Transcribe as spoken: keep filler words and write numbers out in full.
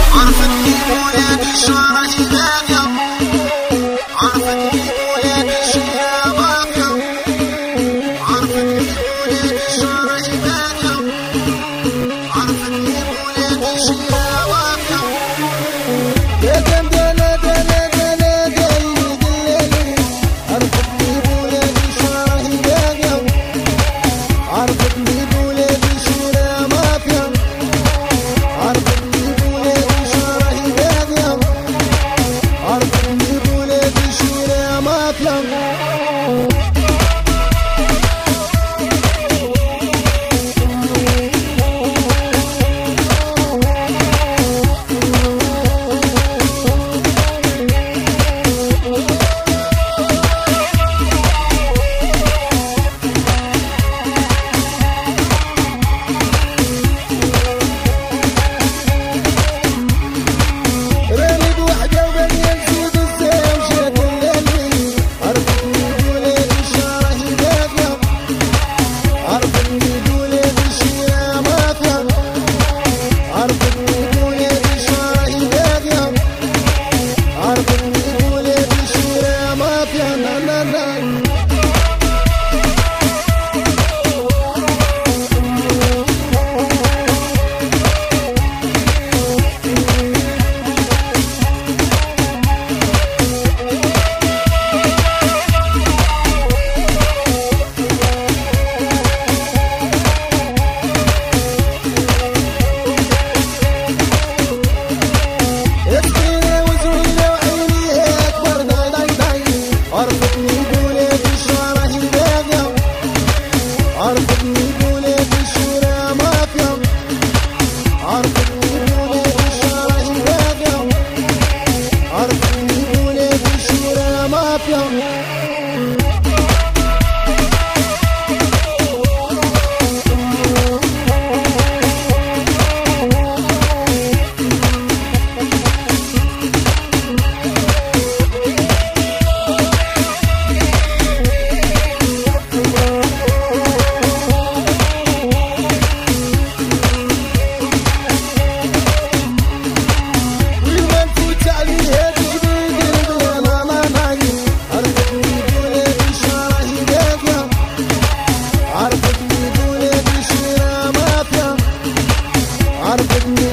عرفتني بولادي شارعي باقية، عرفتني بولادي شارع باقية، عرفتني بولادي شارعي باقية، عرفتني بولادي شارع باقية. يا دندنة دنا دنا دلي دلي، عرفتني بولادي شارعي باقية، عرفتني بولادي شارع باقية، عرفتني بولادي شارعي باقية، عرفتني بولادي شارع باقية. عرفتني